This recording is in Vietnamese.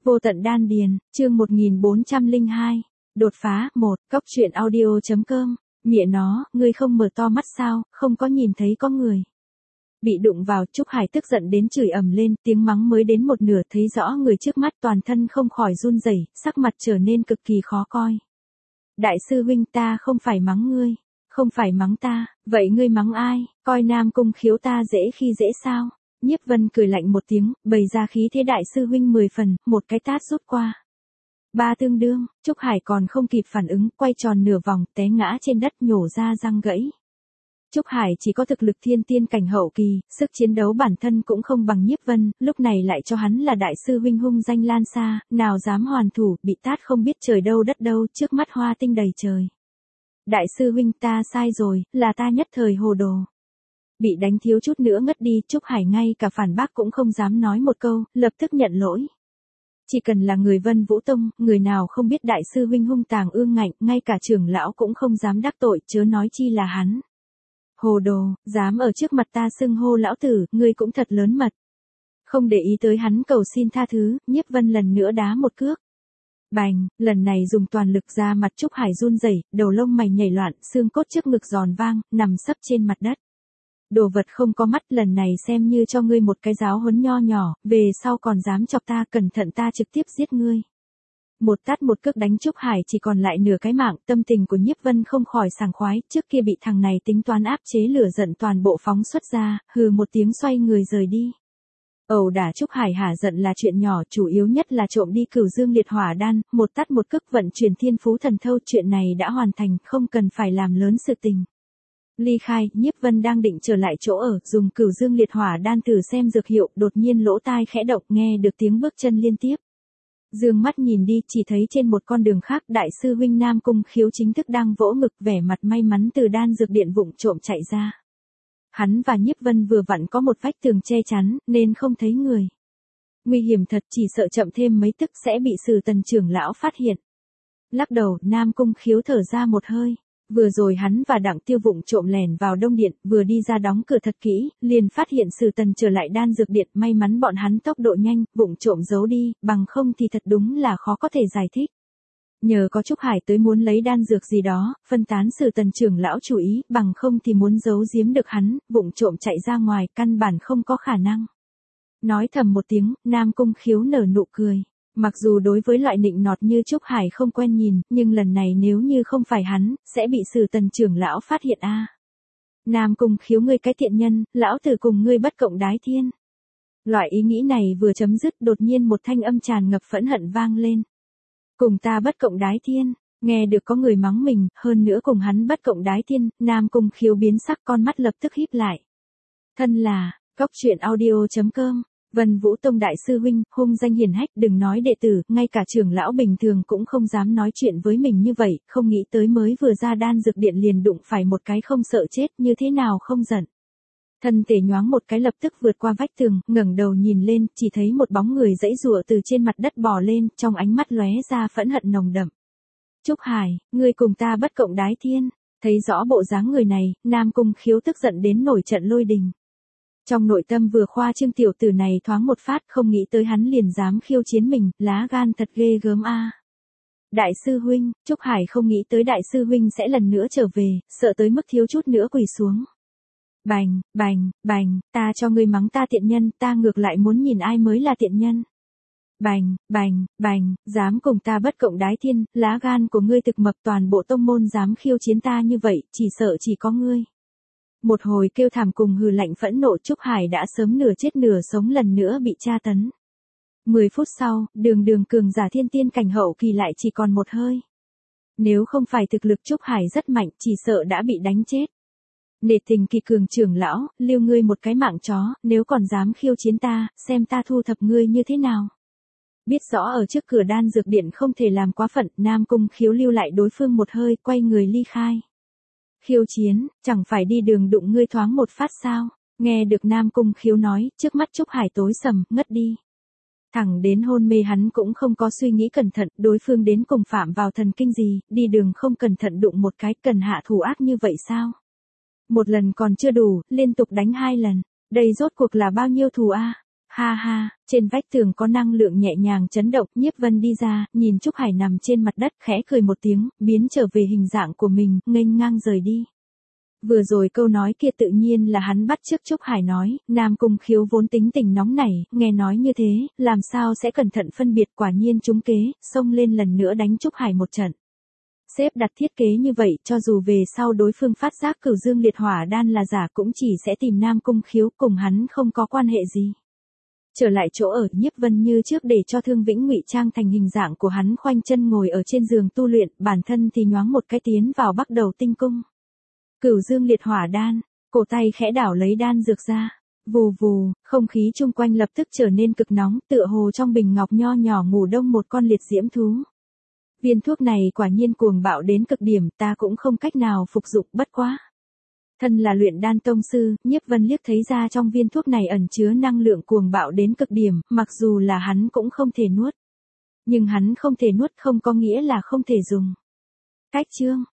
Vô tận đan điền, chương 1402. Đột phá 1, cóc truyện audio.com. Mẹ nó, ngươi không mở to mắt sao, không có nhìn thấy có người. Bị đụng vào, Trúc Hải tức giận đến chửi ầm lên, tiếng mắng mới đến một nửa thấy rõ người trước mắt, toàn thân không khỏi run rẩy, sắc mặt trở nên cực kỳ khó coi. Đại sư huynh, ta không phải mắng ngươi, không phải mắng ta, vậy ngươi mắng ai, coi Nam Cung Khiếu ta dễ khi dễ sao? Nhiếp Vân cười lạnh một tiếng, bày ra khí thế đại sư huynh 10 phần, một cái tát rút qua. Ba tương đương, Trúc Hải còn không kịp phản ứng, quay tròn nửa vòng, té ngã trên đất nhổ ra răng gãy. Trúc Hải chỉ có thực lực thiên tiên cảnh hậu kỳ, sức chiến đấu bản thân cũng không bằng Nhiếp Vân, lúc này lại cho hắn là đại sư huynh hung danh lan xa, nào dám hoàn thủ, bị tát không biết trời đâu đất đâu, trước mắt hoa tinh đầy trời. Đại sư huynh, ta sai rồi, là ta nhất thời hồ đồ. Bị đánh thiếu chút nữa ngất đi, Trúc Hải ngay cả phản bác cũng không dám nói một câu, lập tức nhận lỗi. Chỉ cần là người Vân Vũ Tông, người nào không biết đại sư huynh hung tàng ương ngạnh, ngay cả trưởng lão cũng không dám đắc tội, chớ nói chi là hắn. Hồ đồ, dám ở trước mặt ta xưng hô lão tử, ngươi cũng thật lớn mật. Không để ý tới hắn cầu xin tha thứ, Nhiếp Vân lần nữa đá một cước. Bành, lần này dùng toàn lực ra mặt Trúc Hải run rẩy, đầu lông mày nhảy loạn, xương cốt trước ngực giòn vang, nằm sấp trên mặt đất. Đồ vật không có mắt, lần này xem như cho ngươi một cái giáo huấn nho nhỏ, về sau còn dám chọc ta, cẩn thận ta trực tiếp giết ngươi. Một tát một cước đánh Trúc Hải chỉ còn lại nửa cái mạng, tâm tình của Nhiếp Vân không khỏi sảng khoái, trước kia bị thằng này tính toán áp chế lửa giận toàn bộ phóng xuất ra, hừ một tiếng xoay người rời đi. Ẩu đả Trúc Hải hả giận là chuyện nhỏ, chủ yếu nhất là trộm đi Cửu Dương Liệt Hỏa Đan, một tát một cước vận chuyển Thiên Phú Thần Thâu, chuyện này đã hoàn thành, không cần phải làm lớn sự tình. Ly khai, Nhiếp Vân đang định trở lại chỗ ở, dùng Cửu Dương Liệt Hỏa Đan thử xem dược hiệu, đột nhiên lỗ tai khẽ động, nghe được tiếng bước chân liên tiếp. Dương mắt nhìn đi, chỉ thấy trên một con đường khác, đại sư huynh Nam Cung Khiếu chính thức đang vỗ ngực, vẻ mặt may mắn từ đan dược điện vụng trộm chạy ra. Hắn và Nhiếp Vân vừa vặn có một vách tường che chắn, nên không thấy người. Nguy hiểm thật, chỉ sợ chậm thêm mấy tức sẽ bị Sử Tần trưởng lão phát hiện. Lắc đầu, Nam Cung Khiếu thở ra một hơi. Vừa rồi hắn và Đặng Tiêu vụng trộm lẻn vào Đông Điện, vừa đi ra đóng cửa thật kỹ, liền phát hiện Sử Tần trở lại đan dược điện, may mắn bọn hắn tốc độ nhanh, vụng trộm giấu đi, bằng không thì thật đúng là khó có thể giải thích. Nhờ có Trúc Hải tới muốn lấy đan dược gì đó, phân tán Sử Tần trưởng lão chú ý, bằng không thì muốn giấu giếm được hắn, vụng trộm chạy ra ngoài, căn bản không có khả năng. Nói thầm một tiếng, Nam Cung Khiếu nở nụ cười. Mặc dù đối với loại nịnh nọt như Trúc Hải không quen nhìn, nhưng lần này nếu như không phải hắn, sẽ bị Sử Tần trưởng lão phát hiện a. Nam Cung Khiếu, ngươi cái tiện nhân, lão tử cùng ngươi bất cộng đái thiên. Loại ý nghĩ này vừa chấm dứt, đột nhiên một thanh âm tràn ngập phẫn hận vang lên. Cùng ta bất cộng đái thiên, nghe được có người mắng mình, hơn nữa cùng hắn bất cộng đái thiên, Nam Cung Khiếu biến sắc, con mắt lập tức híp lại. Thân là, cóc truyện audio.com. Vân Vũ Tông đại sư huynh, hung danh hiển hách, đừng nói đệ tử, ngay cả trưởng lão bình thường cũng không dám nói chuyện với mình như vậy, không nghĩ tới mới vừa ra đan dược điện liền đụng phải một cái không sợ chết, như thế nào không giận. Thân thể nhoáng một cái lập tức vượt qua vách tường, ngẩng đầu nhìn lên, chỉ thấy một bóng người giãy giụa từ trên mặt đất bò lên, trong ánh mắt lóe ra phẫn hận nồng đậm. Trúc Hải, ngươi cùng ta bất cộng đái thiên, thấy rõ bộ dáng người này, Nam Cung Khiếu tức giận đến nổi trận lôi đình. Trong nội tâm vừa khoa trương tiểu tử này thoáng một phát, không nghĩ tới hắn liền dám khiêu chiến mình, lá gan thật ghê gớm a. Đại sư huynh, Trúc Hải không nghĩ tới đại sư huynh sẽ lần nữa trở về, sợ tới mức thiếu chút nữa quỳ xuống. Bành, bành, bành, ta cho ngươi mắng ta tiện nhân, ta ngược lại muốn nhìn ai mới là tiện nhân. Bành, bành, bành, dám cùng ta bất cộng đái thiên, lá gan của ngươi thực mập, toàn bộ tông môn dám khiêu chiến ta như vậy, chỉ sợ chỉ có ngươi. Một hồi kêu thảm cùng hừ lạnh phẫn nộ, Trúc Hải đã sớm nửa chết nửa sống lần nữa bị tra tấn. 10 phút sau, đường cường giả thiên tiên cảnh hậu kỳ lại chỉ còn một hơi. Nếu không phải thực lực Trúc Hải rất mạnh, chỉ sợ đã bị đánh chết. Nể tình kỳ cường trưởng lão, lưu ngươi một cái mạng chó, nếu còn dám khiêu chiến ta, xem ta thu thập ngươi như thế nào. Biết rõ ở trước cửa đan dược điện không thể làm quá phận, Nam Cung Khiếu lưu lại đối phương một hơi, quay người ly khai. Khiêu chiến, chẳng phải đi đường đụng ngươi thoáng một phát sao, nghe được Nam Cung Khiếu nói, trước mắt Trúc Hải tối sầm, ngất đi. Thẳng đến hôn mê hắn cũng không có suy nghĩ cẩn thận, đối phương đến cùng phạm vào thần kinh gì, đi đường không cẩn thận đụng một cái, cần hạ thủ ác như vậy sao? Một lần còn chưa đủ, liên tục đánh 2 lần, đây rốt cuộc là bao nhiêu thù a? Ha ha, trên vách tường có năng lượng nhẹ nhàng chấn động, Nhiếp Vân đi ra, nhìn Trúc Hải nằm trên mặt đất, khẽ cười một tiếng, biến trở về hình dạng của mình, nghênh ngang rời đi. Vừa rồi câu nói kia tự nhiên là hắn bắt chước Trúc Hải nói, Nam Cung Khiếu vốn tính tình nóng nảy, nghe nói như thế, làm sao sẽ cẩn thận phân biệt, quả nhiên trúng kế, xông lên lần nữa đánh Trúc Hải một trận. Xếp đặt thiết kế như vậy, cho dù về sau đối phương phát giác Cửu Dương Liệt Hỏa Đan là giả cũng chỉ sẽ tìm Nam Cung Khiếu, cùng hắn không có quan hệ gì. Trở lại chỗ ở, Nhiếp Vân như trước để cho Thương Vĩnh ngụy trang thành hình dạng của hắn, khoanh chân ngồi ở trên giường tu luyện, bản thân thì nhoáng một cái tiến vào Bắc Đầu Tinh Cung. Cửu Dương Liệt Hỏa Đan, cổ tay khẽ đảo lấy đan dược ra. Vù vù, không khí chung quanh lập tức trở nên cực nóng, tựa hồ trong bình ngọc nho nhỏ ngủ đông một con liệt diễm thú. Viên thuốc này quả nhiên cuồng bạo đến cực điểm, ta cũng không cách nào phục dụng, bất quá. Thân là luyện đan tông sư, Nhiếp Vân liếc thấy ra trong viên thuốc này ẩn chứa năng lượng cuồng bạo đến cực điểm, mặc dù là hắn cũng không thể nuốt. Nhưng hắn không thể nuốt không có nghĩa là không thể dùng. Cách chương